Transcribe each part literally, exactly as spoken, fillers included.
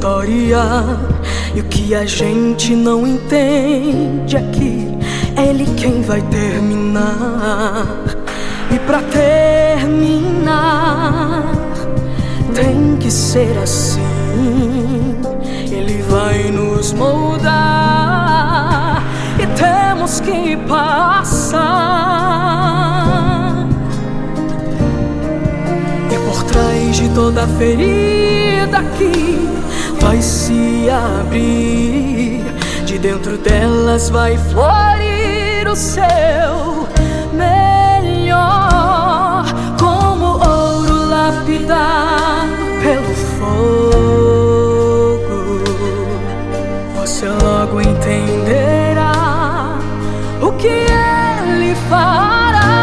história. E o que a gente não entende é que é Ele quem vai terminar. E pra terminar tem que ser assim. Ele vai nos moldar e temos que passar. E por trás de toda ferida que vai se abrir, de dentro delas vai florir o seu melhor, como ouro lapidado pelo fogo. Você logo entenderá o que Ele fará.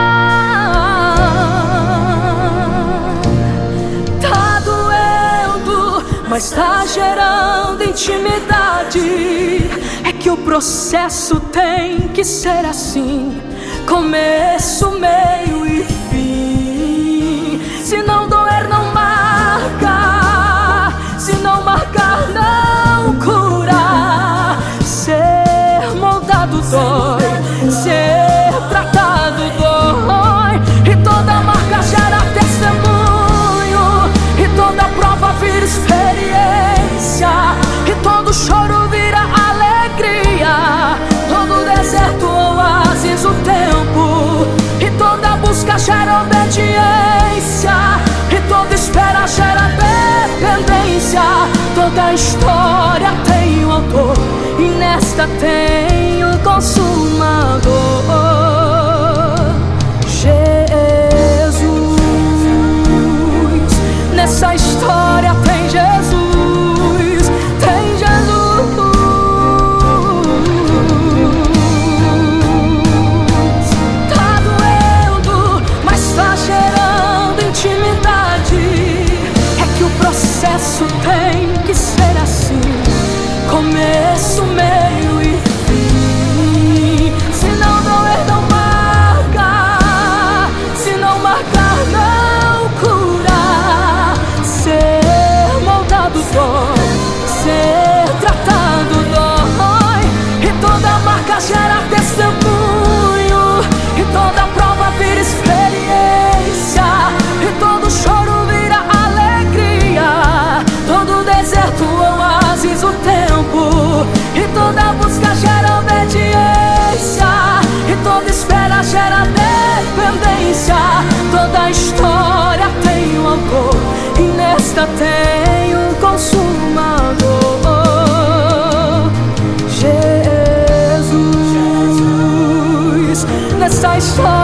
Tá doendo, mas tá gerando intimidade. É que o processo tem que ser assim, começo, meio e fim. Se não doer, não marca. Se não marcar, não cura. Ser moldado dói, ser tratado dói. E toda marca gera testemunho, e toda prova vira experiência, e todo choro vira alegria, todo deserto oásis o tempo, e toda busca gera obediência, e toda espera gera dependência. Toda história tem um autor, e nesta tem um consumador, Jesus. Nessa história tem Jesus, tem Jesus. Tá doendo, mas tá gerando intimidade. É que o processo tem que ser assim, começo, meio e fim. Se não doer, não marca. Se não marcar, não cura. Ser moldado dói, ser tratado dói. E toda marca gera testemunho, e toda prova vira experiência, e todo choro vira alegria, todo deserto oásis o tempo, e toda busca gera obediência, e toda espera gera dependência. Toda história tem um autor, e nesta tem um consumador, Jesus. Nessa história